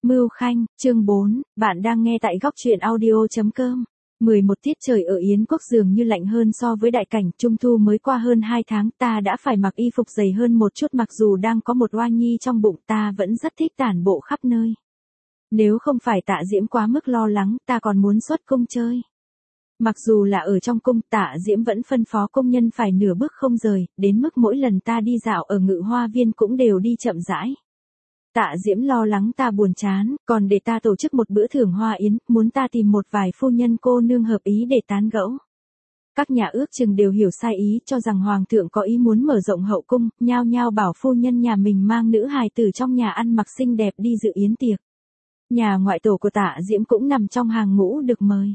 Mưu Khanh, chương 4, bạn đang nghe tại góc truyện audio.com. 11 tiết trời ở Yến Quốc dường như lạnh hơn so với đại cảnh, trung thu mới qua hơn 2 tháng, ta đã phải mặc y phục dày hơn một chút, mặc dù đang có một oa nhi trong bụng, ta vẫn rất thích tản bộ khắp nơi. Nếu không phải Tạ Diễm quá mức lo lắng, ta còn muốn xuất cung chơi. Mặc dù là ở trong cung, Tạ Diễm vẫn phân phó công nhân phải nửa bước không rời, đến mức mỗi lần ta đi dạo ở Ngự Hoa Viên cũng đều đi chậm rãi. Tạ Diễm lo lắng ta buồn chán, còn để ta tổ chức một bữa thưởng hoa yến, muốn ta tìm một vài phu nhân cô nương hợp ý để tán gẫu. Các nhà ước chừng đều hiểu sai ý, cho rằng hoàng thượng có ý muốn mở rộng hậu cung, nhao nhao bảo phu nhân nhà mình mang nữ hài tử trong nhà ăn mặc xinh đẹp đi dự yến tiệc. Nhà ngoại tổ của Tạ Diễm cũng nằm trong hàng ngũ được mời.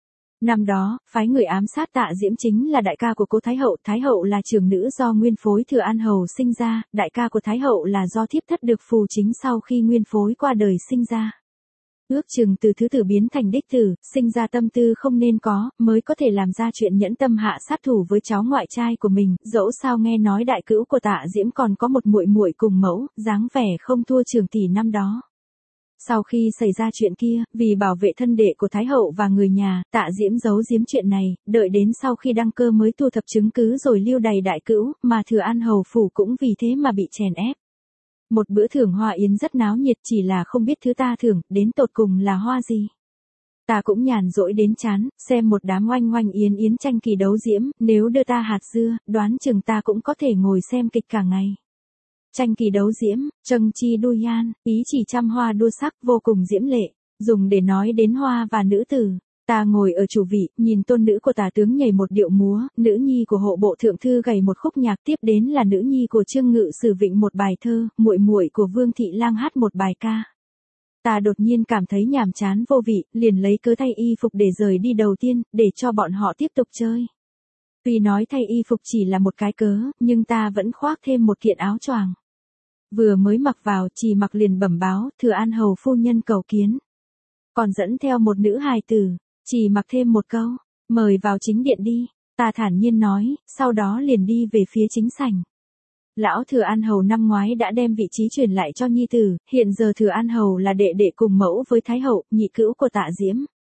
Năm đó, phái người ám sát Tạ Diễm chính là đại ca của cố Thái hậu là trưởng nữ do nguyên phối Thừa An Hầu sinh ra, đại ca của Thái hậu là do thiếp thất được phù chính sau khi nguyên phối qua đời sinh ra. Ước chừng từ thứ tử biến thành đích tử, sinh ra tâm tư không nên có, mới có thể làm ra chuyện nhẫn tâm hạ sát thủ với cháu ngoại trai của mình, dẫu sao nghe nói đại cữu của Tạ Diễm còn có một muội muội cùng mẫu, dáng vẻ không thua Trường tỷ năm đó. Sau khi xảy ra chuyện kia, vì bảo vệ thân đệ của Thái hậu và người nhà, Tạ Diễm giấu giếm chuyện này, đợi đến sau khi đăng cơ mới thu thập chứng cứ rồi lưu đày đại cữu, mà Thừa An Hầu phủ cũng vì thế mà bị chèn ép. Một bữa thưởng hoa yến rất náo nhiệt, chỉ là không biết thứ ta thưởng, đến tột cùng là hoa gì. Ta cũng nhàn rỗi đến chán, xem một đám oanh oanh yến yến tranh kỳ đấu diễm, nếu đưa ta hạt dưa, đoán chừng ta cũng có thể ngồi xem kịch cả ngày. Tranh kỳ đấu diễm, trâng chi đu yan, ý chỉ trăm hoa đua sắc vô cùng diễm lệ, dùng để nói đến hoa và nữ tử. Ta ngồi ở chủ vị, nhìn tôn nữ của Tả tướng nhảy một điệu múa, nữ nhi của hộ bộ thượng thư gảy một khúc nhạc, tiếp đến là nữ nhi của Trương Ngự Sử vịnh một bài thơ, muội muội của Vương Thị Lang hát một bài ca. Ta đột nhiên cảm thấy nhàm chán vô vị, liền lấy cớ thay y phục để rời đi đầu tiên, để cho bọn họ tiếp tục chơi. Tuy nói thay y phục chỉ là một cái cớ, nhưng ta vẫn khoác thêm một kiện áo choàng. Vừa mới mặc vào, Trì Mặc liền bẩm báo, Thừa An Hầu phu nhân cầu kiến. Còn dẫn theo một nữ hài tử, Trì Mặc thêm một câu, mời vào chính điện đi. Ta thản nhiên nói, sau đó liền đi về phía chính sảnh. Lão Thừa An Hầu năm ngoái đã đem vị trí truyền lại cho nhi tử, hiện giờ Thừa An Hầu là đệ đệ cùng mẫu với Thái hậu, nhị cữu của Tạ Diễm.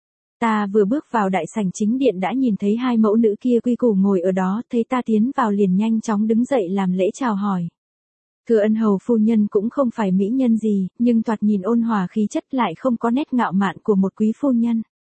Ta vừa bước vào đại sảnh chính điện đã nhìn thấy hai mẫu nữ kia quy củ ngồi ở đó, thấy ta tiến vào liền nhanh chóng đứng dậy làm lễ chào hỏi. Thừa Ân Hầu phu nhân cũng không phải mỹ nhân gì, nhưng thoạt nhìn ôn hòa khí chất lại không có nét ngạo mạn của một quý phu nhân.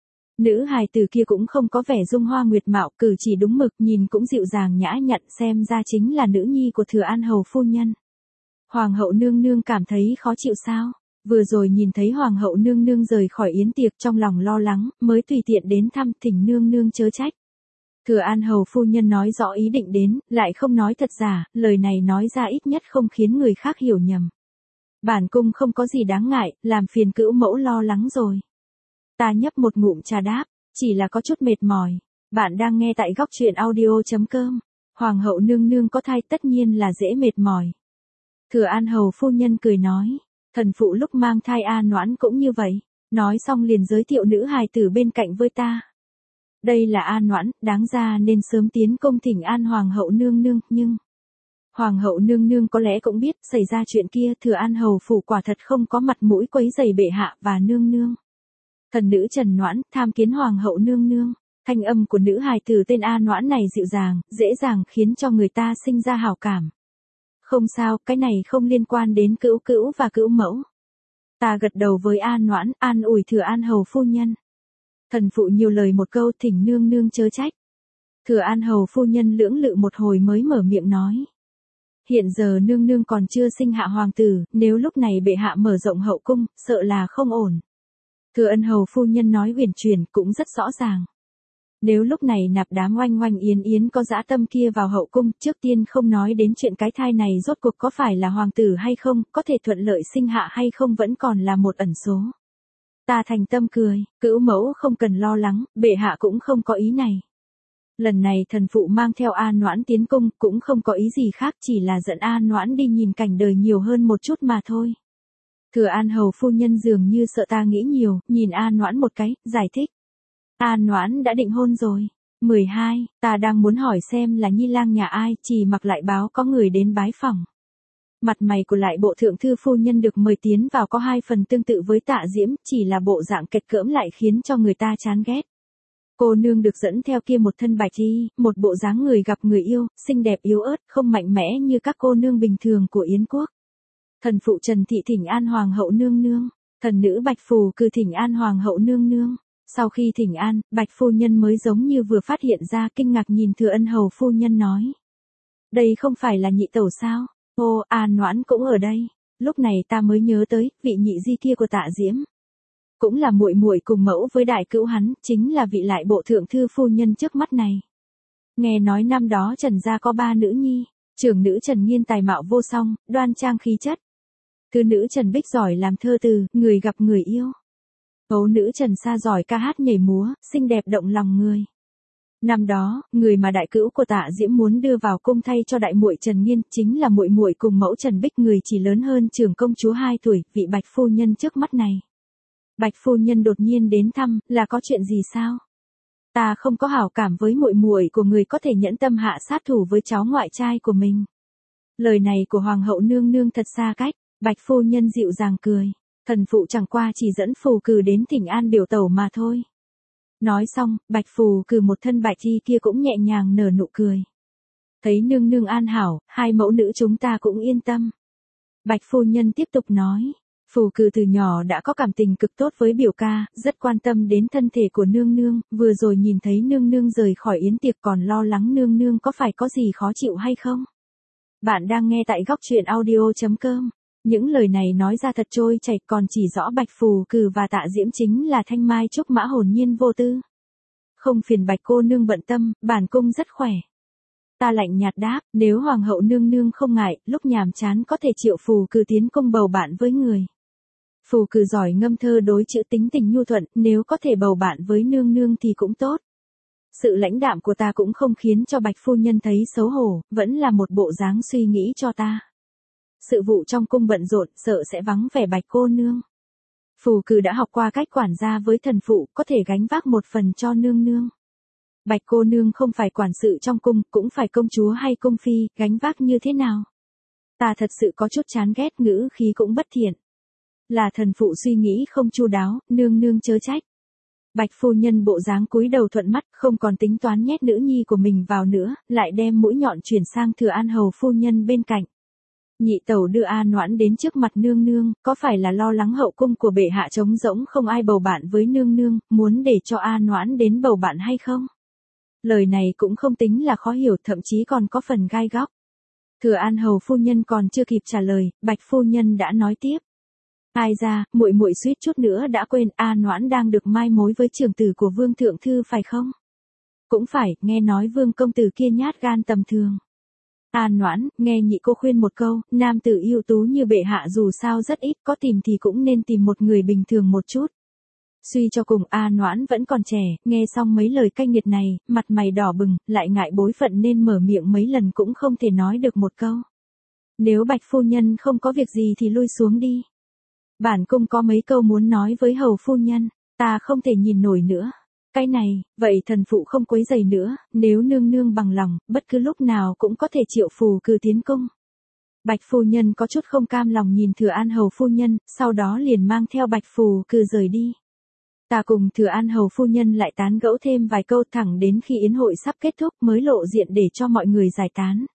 Nữ hài tử kia cũng không có vẻ dung hoa nguyệt mạo, cử chỉ đúng mực, nhìn cũng dịu dàng nhã nhặn, xem ra chính là nữ nhi của Thừa An Hầu phu nhân. Hoàng hậu nương nương cảm thấy khó chịu sao? Vừa rồi nhìn thấy Hoàng hậu nương nương rời khỏi yến tiệc, trong lòng lo lắng, mới tùy tiện đến thăm, thỉnh nương nương chớ trách. Thừa An Hầu phu nhân nói rõ ý định đến, lại không nói thật giả, lời này nói ra ít nhất không khiến người khác hiểu nhầm. Bản cung không có gì đáng ngại, làm phiền cữu mẫu lo lắng rồi. Ta nhấp một ngụm trà đáp, chỉ là có chút mệt mỏi. Bạn đang nghe tại góc truyện audio.com. Hoàng hậu nương nương có thai tất nhiên là dễ mệt mỏi. Thừa An Hầu phu nhân cười nói, thần phụ lúc mang thai A Noãn cũng như vậy. Nói xong liền giới thiệu nữ hài tử bên cạnh với ta. Đây là A Noãn, đáng ra nên sớm tiến công thỉnh an Hoàng hậu nương nương, nhưng Hoàng hậu nương nương có lẽ cũng biết, xảy ra chuyện kia, Thừa An Hầu phủ quả thật không có mặt mũi quấy rầy bệ hạ và nương nương. Thần nữ Trần Noãn, tham kiến Hoàng hậu nương nương. Thanh âm của nữ hài tử tên A Noãn này dịu dàng, dễ dàng khiến cho người ta sinh ra hảo cảm. Không sao, cái này không liên quan đến cữu cữu và cữu mẫu. Ta gật đầu với A Noãn, an ủi Thừa An Hầu phu nhân. Thần phụ nhiều lời một câu, thỉnh nương nương chớ trách. Thừa An Hầu phu nhân lưỡng lự một hồi mới mở miệng nói. Hiện giờ nương nương còn chưa sinh hạ hoàng tử, nếu lúc này bệ hạ mở rộng hậu cung, sợ là không ổn. Thừa Ân Hầu phu nhân nói huyền chuyển cũng rất rõ ràng. Nếu lúc này nạp đám oanh oanh yến yến có dã tâm kia vào hậu cung, trước tiên không nói đến chuyện cái thai này rốt cuộc có phải là hoàng tử hay không, có thể thuận lợi sinh hạ hay không vẫn còn là một ẩn số. Ta thành tâm cười, cữu mẫu không cần lo lắng, bệ hạ cũng không có ý này. Lần này thần phụ mang theo A Noãn tiến cung cũng không có ý gì khác, chỉ là dẫn A Noãn đi nhìn cảnh đời nhiều hơn một chút mà thôi. Thừa An Hầu phu nhân dường như sợ ta nghĩ nhiều, nhìn A Noãn một cái, giải thích. A Noãn đã định hôn rồi. 12, ta đang muốn hỏi xem là nhi lang nhà ai, Trì Mặc lại báo có người đến bái phỏng. Mặt mày của lại bộ thượng thư phu nhân được mời tiến vào có 2 phần tương tự với Tạ Diễm, chỉ là bộ dạng kệch cỡm lại khiến cho người ta chán ghét. Cô nương được dẫn theo kia một thân bạch y, một bộ dáng người gặp người yêu, xinh đẹp yếu ớt, không mạnh mẽ như các cô nương bình thường của Yến quốc. Thần phụ Trần Thị thỉnh an hoàng hậu nương nương, thần nữ Bạch Phù cừ thỉnh an hoàng hậu nương nương. Sau khi thỉnh an, Bạch phu nhân mới giống như vừa phát hiện ra, kinh ngạc nhìn Thừa Ân hầu phu nhân nói: "Đây không phải là nhị tẩu sao? Ô, An Noãn cũng ở đây." Lúc này ta mới nhớ tới, vị nhị di kia của Tạ Diễm cũng là muội muội cùng mẫu với đại cữu hắn, chính là vị lại bộ thượng thư phu nhân trước mắt này. Nghe nói năm đó Trần gia có 3 nữ nhi, trưởng nữ Trần Nghiên tài mạo vô song, đoan trang khí chất. Thứ nữ Trần Bích giỏi làm thơ từ, người gặp người yêu. Ấu nữ Trần Sa giỏi ca hát nhảy múa, xinh đẹp động lòng người. Năm đó, người mà đại cữu của Tạ Diễm muốn đưa vào cung thay cho đại muội Trần Nghiên chính là muội muội cùng mẫu Trần Bích, người chỉ lớn hơn trưởng công chúa 2 tuổi, vị Bạch phu nhân trước mắt này. Bạch phu nhân đột nhiên đến thăm, là có chuyện gì sao? Ta không có hảo cảm với muội muội của người có thể nhẫn tâm hạ sát thủ với cháu ngoại trai của mình. Lời này của hoàng hậu nương nương thật xa cách. Bạch phu nhân dịu dàng cười, thần phụ chẳng qua chỉ dẫn Phù cừ đến thỉnh an biểu tẩu mà thôi. Nói xong, Bạch Phù cừ một thân bạch y kia cũng nhẹ nhàng nở nụ cười. Thấy nương nương an hảo, 2 mẫu nữ chúng ta cũng yên tâm. Bạch phu nhân tiếp tục nói, Phù cừ từ nhỏ đã có cảm tình cực tốt với biểu ca, rất quan tâm đến thân thể của nương nương, vừa rồi nhìn thấy nương nương rời khỏi yến tiệc còn lo lắng nương nương có phải có gì khó chịu hay không. Bạn đang nghe tại góc truyện audio.com. Những lời này nói ra thật trôi chảy, còn chỉ rõ Bạch Phù cừ và Tạ Diễm chính là thanh mai trúc mã hồn nhiên vô tư. Không phiền Bạch cô nương bận tâm, bản cung rất khỏe. Ta lạnh nhạt đáp, nếu hoàng hậu nương nương không ngại, lúc nhàm chán có thể triệu Phù cừ tiến cung bầu bạn với người. Phù cừ giỏi ngâm thơ đối chữ, tính tình nhu thuận, nếu có thể bầu bạn với nương nương thì cũng tốt. Sự lãnh đạm của ta cũng không khiến cho Bạch phu nhân thấy xấu hổ, vẫn là một bộ dáng suy nghĩ cho ta. Sự vụ trong cung bận rộn, sợ sẽ vắng vẻ Bạch cô nương. Phù cừ đã học qua cách quản gia với thần phụ, có thể gánh vác một phần cho nương nương. Bạch cô nương không phải quản sự trong cung, cũng phải công chúa hay cung phi, gánh vác như thế nào? Ta thật sự có chút chán ghét, ngữ khí cũng bất thiện. Là thần phụ suy nghĩ không chu đáo, nương nương chớ trách. Bạch phu nhân bộ dáng cúi đầu thuận mắt, không còn tính toán nhét nữ nhi của mình vào nữa, lại đem mũi nhọn chuyển sang Thừa An hầu phu nhân bên cạnh. Nhị tẩu đưa An Noãn đến trước mặt nương nương, có phải là lo lắng hậu cung của bệ hạ trống rỗng không ai bầu bạn với nương nương, muốn để cho An Noãn đến bầu bạn hay không? Lời này cũng không tính là khó hiểu, thậm chí còn có phần gai góc. Thừa An hầu phu nhân còn chưa kịp trả lời, Bạch phu nhân đã nói tiếp. Ai ra, muội muội suýt chút nữa đã quên, An Noãn đang được mai mối với trưởng tử của Vương thượng thư phải không? Cũng phải, nghe nói Vương công tử kia nhát gan tầm thường. An Noãn, nghe nhị cô khuyên một câu, nam tử ưu tú như bệ hạ dù sao rất ít, có tìm thì cũng nên tìm một người bình thường một chút. Suy cho cùng An Noãn vẫn còn trẻ, nghe xong mấy lời cay nghiệt này, mặt mày đỏ bừng, lại ngại bối phận nên mở miệng mấy lần cũng không thể nói được một câu. Nếu Bạch phu nhân không có việc gì thì lui xuống đi. Bản cung có mấy câu muốn nói với hầu phu nhân, ta không thể nhìn nổi nữa. Cái này, vậy thần phụ không quấy rầy nữa, nếu nương nương bằng lòng, bất cứ lúc nào cũng có thể triệu Phù cừ tiến cung. Bạch phu nhân có chút không cam lòng nhìn Thừa An hầu phu nhân, sau đó liền mang theo Bạch Phù cừ rời đi. Ta cùng Thừa An hầu phu nhân lại tán gẫu thêm vài câu thẳng đến khi yến hội sắp kết thúc mới lộ diện để cho mọi người giải tán.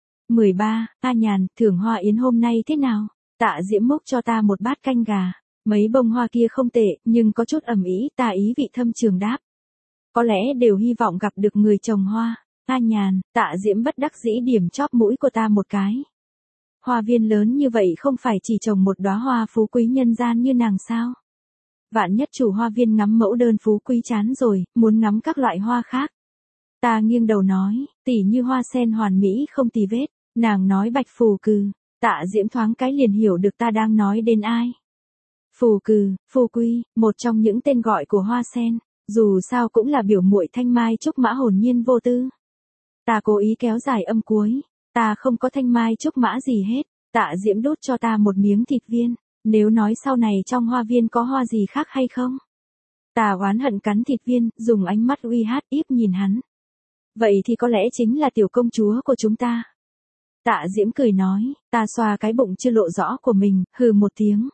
13. A Nhàn, thưởng hoa yến hôm nay thế nào? Tạ Diễm múc cho ta một bát canh gà. Mấy bông hoa kia không tệ, nhưng có chút ẩm ý, ta ý vị thâm trường đáp. Có lẽ đều hy vọng gặp được người trồng hoa. A Nhàn, Tạ Diễm bất đắc dĩ điểm chóp mũi của ta một cái. Hoa viên lớn như vậy không phải chỉ trồng một đóa hoa phú quý nhân gian như nàng sao? Vạn nhất chủ hoa viên ngắm mẫu đơn phú quý chán rồi, muốn ngắm các loại hoa khác. Ta nghiêng đầu nói, tỉ như hoa sen hoàn mỹ không tì vết. Nàng nói Bạch Phù cừ. Tạ Diễm thoáng cái liền hiểu được ta đang nói đến ai. Phù cừ, phù quy, một trong những tên gọi của hoa sen, dù sao cũng là biểu muội thanh mai trúc mã hồn nhiên vô tư. Ta cố ý kéo dài âm cuối, ta không có thanh mai trúc mã gì hết. Tạ Diễm đút cho ta một miếng thịt viên, nếu nói sau này trong hoa viên có hoa gì khác hay không. Ta oán hận cắn thịt viên, dùng ánh mắt uy hát íp nhìn hắn. Vậy thì có lẽ chính là tiểu công chúa của chúng ta. Tạ Diễm cười nói, ta xoa cái bụng chưa lộ rõ của mình, hừ một tiếng.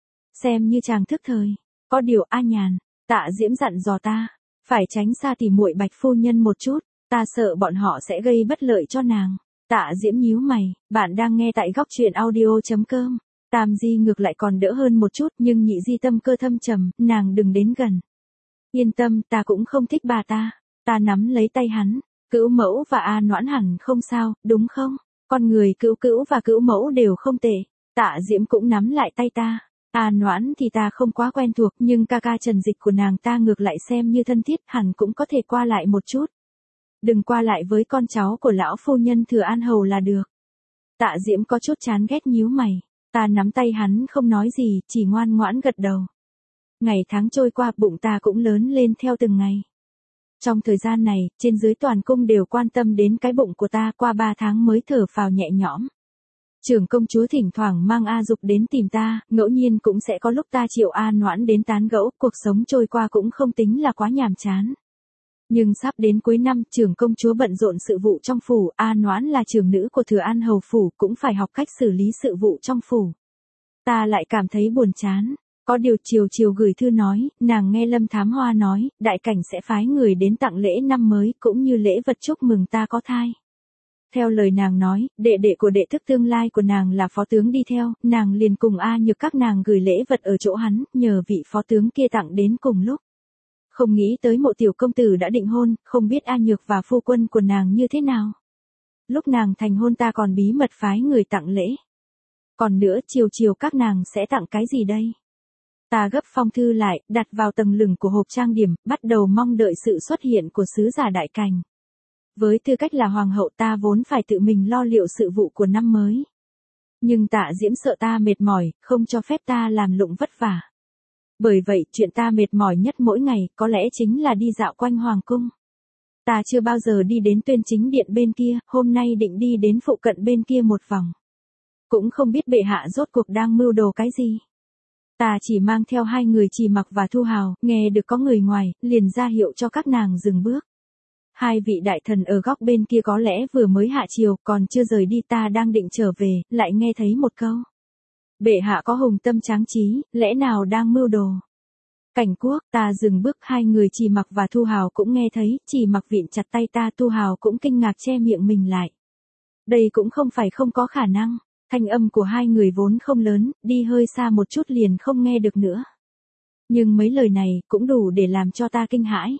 Xem như chàng thức thời. Có điều A Nhàn, Tạ Diễm dặn dò ta, phải tránh xa tỉ muội Bạch phu nhân một chút, ta sợ bọn họ sẽ gây bất lợi cho nàng. Tạ Diễm nhíu mày, bạn đang nghe tại góc truyện audio.com. Tam Di ngược lại còn đỡ hơn một chút, nhưng Nhị Di tâm cơ thâm trầm, nàng đừng đến gần. Yên tâm, ta cũng không thích bà ta. Ta nắm lấy tay hắn, Cữu Mẫu và A Noãn hẳn không sao, đúng không? Con người Cữu Cữu và Cữu Mẫu đều không tệ. Tạ Diễm cũng nắm lại tay ta. A Noãn thì ta không quá quen thuộc, nhưng ca ca Trần Dịch của nàng ta ngược lại xem như thân thiết, hẳn cũng có thể qua lại một chút. Đừng qua lại với con cháu của lão phu nhân Thừa An Hầu là được. Tạ Diễm có chút chán ghét nhíu mày. Ta nắm tay hắn không nói gì, chỉ ngoan ngoãn gật đầu. Ngày tháng trôi qua, bụng ta cũng lớn lên theo từng ngày. Trong thời gian này, trên dưới toàn cung đều quan tâm đến cái bụng của ta, qua 3 tháng mới thở phào nhẹ nhõm. Trưởng công chúa thỉnh thoảng mang A Dục đến tìm ta, ngẫu nhiên cũng sẽ có lúc ta triệu A Noãn đến tán gẫu, cuộc sống trôi qua cũng không tính là quá nhàm chán. Nhưng sắp đến cuối năm, trưởng công chúa bận rộn sự vụ trong phủ, A Noãn là trưởng nữ của Thừa An Hầu phủ, cũng phải học cách xử lý sự vụ trong phủ. Ta lại cảm thấy buồn chán. Có điều chiều gửi thư nói, nàng nghe Lâm Thám Hoa nói, đại cảnh sẽ phái người đến tặng lễ năm mới, cũng như lễ vật chúc mừng ta có thai. Theo lời nàng nói, đệ đệ của đệ thức tương lai của nàng là phó tướng đi theo, nàng liền cùng A Nhược các nàng gửi lễ vật ở chỗ hắn, nhờ vị phó tướng kia tặng đến cùng lúc. Không nghĩ tới Mộ tiểu công tử đã định hôn, không biết A Nhược và phu quân của nàng như thế nào. Lúc nàng thành hôn ta còn bí mật phái người tặng lễ. Còn nữa, chiều các nàng sẽ tặng cái gì đây? Ta gấp phong thư lại, đặt vào tầng lửng của hộp trang điểm, bắt đầu mong đợi sự xuất hiện của sứ giả đại cảnh. Với tư cách là hoàng hậu, ta vốn phải tự mình lo liệu sự vụ của năm mới. Nhưng Tạ Diễm sợ ta mệt mỏi, không cho phép ta làm lụng vất vả. Bởi vậy, chuyện ta mệt mỏi nhất mỗi ngày, có lẽ chính là đi dạo quanh hoàng cung. Ta chưa bao giờ đi đến Tuyên Chính Điện bên kia, hôm nay định đi đến phụ cận bên kia một vòng. Cũng không biết bệ hạ rốt cuộc đang mưu đồ cái gì. Ta chỉ mang theo 2 người Trì Mặc và Thu Hào, nghe được có người ngoài, liền ra hiệu cho các nàng dừng bước. 2 vị đại thần ở góc bên kia có lẽ vừa mới hạ triều, còn chưa rời đi, ta đang định trở về, lại nghe thấy một câu. Bệ hạ có hùng tâm tráng trí, lẽ nào đang mưu đồ. Cảnh Quốc, ta dừng bước, 2 người Trì Mặc và Thu Hào cũng nghe thấy, Trì Mặc vịn chặt tay ta, Thu Hào cũng kinh ngạc che miệng mình lại. Đây cũng không phải không có khả năng. Thanh âm của 2 người vốn không lớn, đi hơi xa một chút liền không nghe được nữa. Nhưng mấy lời này cũng đủ để làm cho ta kinh hãi.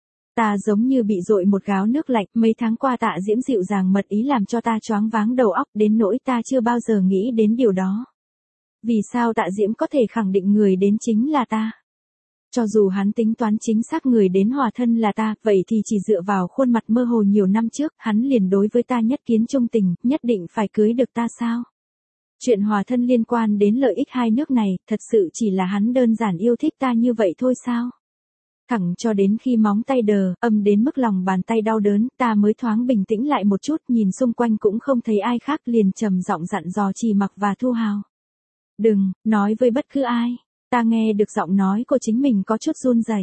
Ta giống như bị dội một gáo nước lạnh, mấy tháng qua Tạ Diễm dịu dàng mật ý làm cho ta choáng váng đầu óc, đến nỗi ta chưa bao giờ nghĩ đến điều đó. Vì sao Tạ Diễm có thể khẳng định người đến chính là ta? Cho dù hắn tính toán chính xác người đến hòa thân là ta, vậy thì chỉ dựa vào khuôn mặt mơ hồ nhiều năm trước, hắn liền đối với ta nhất kiến trung tình, nhất định phải cưới được ta sao? Chuyện hòa thân liên quan đến lợi ích 2 nước này, thật sự chỉ là hắn đơn giản yêu thích ta như vậy thôi sao? Thẳng cho đến khi móng tay đờ, âm đến mức lòng bàn tay đau đớn, ta mới thoáng bình tĩnh lại một chút, nhìn xung quanh cũng không thấy ai khác, liền trầm giọng dặn dò Trì Mặc và Thu Hào. Đừng, nói với bất cứ ai. Ta nghe được giọng nói của chính mình có chút run rẩy.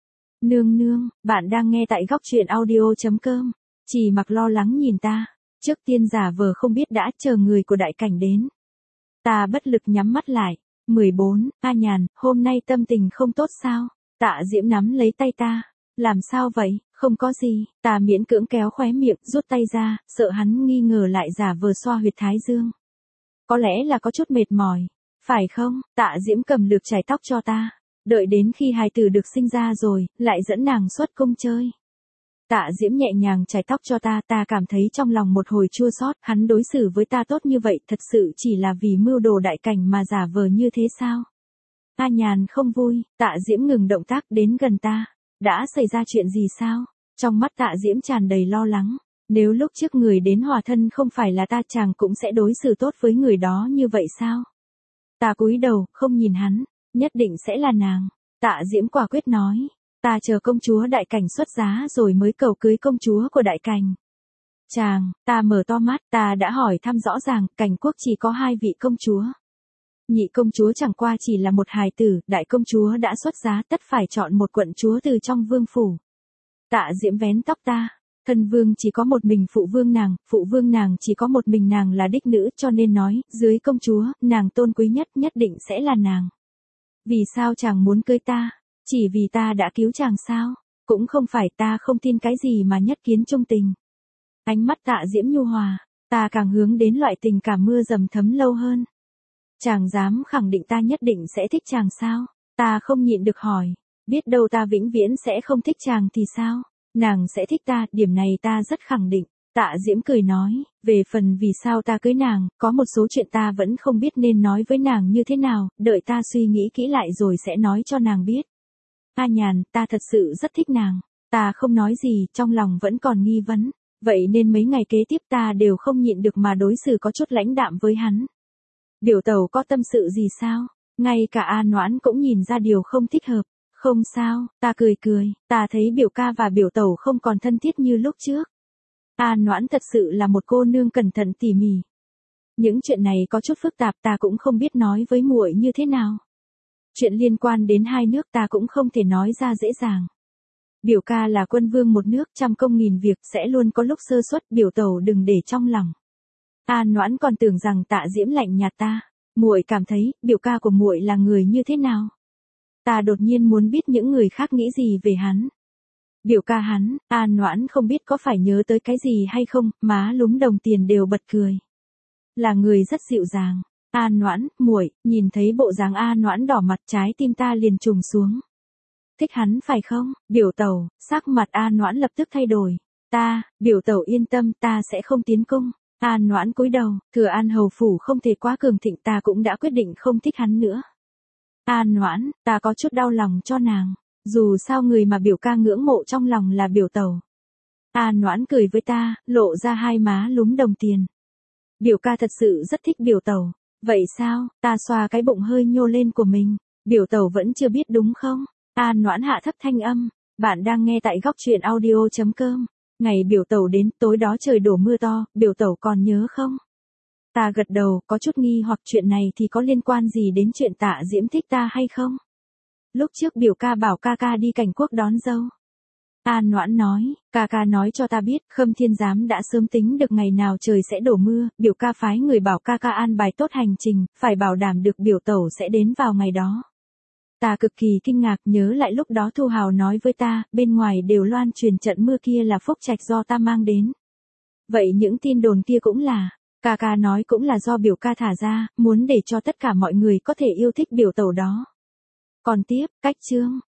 Nương, bạn đang nghe tại góc truyện audio.com. Trì Mặc lo lắng nhìn ta. Trước tiên giả vờ không biết đã, chờ người của đại cảnh đến. Ta bất lực nhắm mắt lại. 14, A Nhàn, hôm nay tâm tình không tốt sao? Tạ Diễm nắm lấy tay ta. Làm sao vậy? Không có gì. Ta miễn cưỡng kéo khóe miệng, rút tay ra, sợ hắn nghi ngờ lại giả vờ xoa huyệt thái dương. Có lẽ là có chút mệt mỏi. Phải không? Tạ Diễm cầm lược chải tóc cho ta. Đợi đến khi hài tử được sinh ra rồi, lại dẫn nàng xuất cung chơi. Tạ Diễm nhẹ nhàng chải tóc cho ta, ta cảm thấy trong lòng một hồi chua xót, hắn đối xử với ta tốt như vậy, thật sự chỉ là vì mưu đồ đại cảnh mà giả vờ như thế sao? A Nhàn không vui, Tạ Diễm ngừng động tác đến gần ta. Đã xảy ra chuyện gì sao? Trong mắt Tạ Diễm tràn đầy lo lắng. Nếu lúc trước người đến hòa thân không phải là ta, chàng cũng sẽ đối xử tốt với người đó như vậy sao? Ta cúi đầu, không nhìn hắn, nhất định sẽ là nàng. Tạ Diễm quả quyết nói. Ta chờ công chúa đại cảnh xuất giá rồi mới cầu cưới công chúa của đại cảnh. Chàng, ta mở to mắt, ta đã hỏi thăm rõ ràng, Cảnh Quốc chỉ có 2 vị công chúa. Nhị công chúa chẳng qua chỉ là một hài tử, đại công chúa đã xuất giá, tất phải chọn một quận chúa từ trong vương phủ. Tạ Diễm vén tóc ta. Thân vương chỉ có một mình phụ vương nàng chỉ có một mình nàng là đích nữ cho nên nói, dưới công chúa, nàng tôn quý nhất nhất định sẽ là nàng. Vì sao chàng muốn cưới ta? Chỉ vì ta đã cứu chàng sao? Cũng không phải ta không tin cái gì mà nhất kiến trung tình. Ánh mắt Tạ Diễm nhu hòa, ta càng hướng đến loại tình cảm mưa dầm thấm lâu hơn. Chàng dám khẳng định ta nhất định sẽ thích chàng sao? Ta không nhịn được hỏi, biết đâu ta vĩnh viễn sẽ không thích chàng thì sao? Nàng sẽ thích ta, điểm này ta rất khẳng định. Tạ Diễm cười nói, về phần vì sao ta cưới nàng, có một số chuyện ta vẫn không biết nên nói với nàng như thế nào, đợi ta suy nghĩ kỹ lại rồi sẽ nói cho nàng biết. A Nhàn, ta thật sự rất thích nàng. Ta không nói gì, trong lòng vẫn còn nghi vấn. Vậy nên mấy ngày kế tiếp ta đều không nhịn được mà đối xử có chút lãnh đạm với hắn. Biểu tẩu có tâm sự gì sao? Ngay cả A Noãn cũng nhìn ra điều không thích hợp. Không sao, ta cười cười, ta thấy biểu ca và biểu tẩu không còn thân thiết như lúc trước. A Noãn thật sự là một cô nương cẩn thận tỉ mỉ. Những chuyện này có chút phức tạp ta cũng không biết nói với muội như thế nào. Chuyện liên quan đến hai nước ta cũng không thể nói ra dễ dàng. Biểu ca là quân vương một nước trăm công nghìn việc sẽ luôn có lúc sơ suất, biểu tẩu đừng để trong lòng. A Noãn còn tưởng rằng Tạ Diễm lạnh nhạt ta. Muội cảm thấy biểu ca của muội là người như thế nào? Ta đột nhiên muốn biết những người khác nghĩ gì về hắn. Biểu ca hắn, A Noãn không biết có phải nhớ tới cái gì hay không, má lúm đồng tiền đều bật cười. Là người rất dịu dàng. A Noãn, muội, nhìn thấy bộ dáng A Noãn đỏ mặt trái tim ta liền trùng xuống. Thích hắn phải không? Biểu tẩu, sắc mặt A Noãn lập tức thay đổi. Biểu tẩu yên tâm ta sẽ không tiến cung. A Noãn cúi đầu, Thừa An hầu phủ không thể quá cường thịnh ta cũng đã quyết định không thích hắn nữa. A Noãn, ta có chút đau lòng cho nàng. Dù sao người mà biểu ca ngưỡng mộ trong lòng là biểu tẩu. A Noãn cười với ta, lộ ra hai má lúm đồng tiền. Biểu ca thật sự rất thích biểu tẩu. Vậy sao, ta xoa cái bụng hơi nhô lên của mình. Biểu tẩu vẫn chưa biết đúng không? A Noãn hạ thấp thanh âm. Bạn đang nghe tại góc truyện audio.com. Ngày biểu tẩu đến, tối đó trời đổ mưa to, biểu tẩu còn nhớ không? Ta gật đầu, có chút nghi hoặc chuyện này thì có liên quan gì đến chuyện Tạ Diễm thích ta hay không? Lúc trước biểu ca bảo ca ca đi Cảnh Quốc đón dâu. A Noãn nói, ca ca nói cho ta biết, Khâm Thiên Giám đã sớm tính được ngày nào trời sẽ đổ mưa, biểu ca phái người bảo ca ca an bài tốt hành trình, phải bảo đảm được biểu tẩu sẽ đến vào ngày đó. Ta cực kỳ kinh ngạc nhớ lại lúc đó Thu Hào nói với ta, bên ngoài đều loan truyền trận mưa kia là phúc trạch do ta mang đến. Vậy những tin đồn kia cũng là, ca ca nói cũng là do biểu ca thả ra, muốn để cho tất cả mọi người có thể yêu thích biểu tẩu đó. Còn tiếp, cách chương,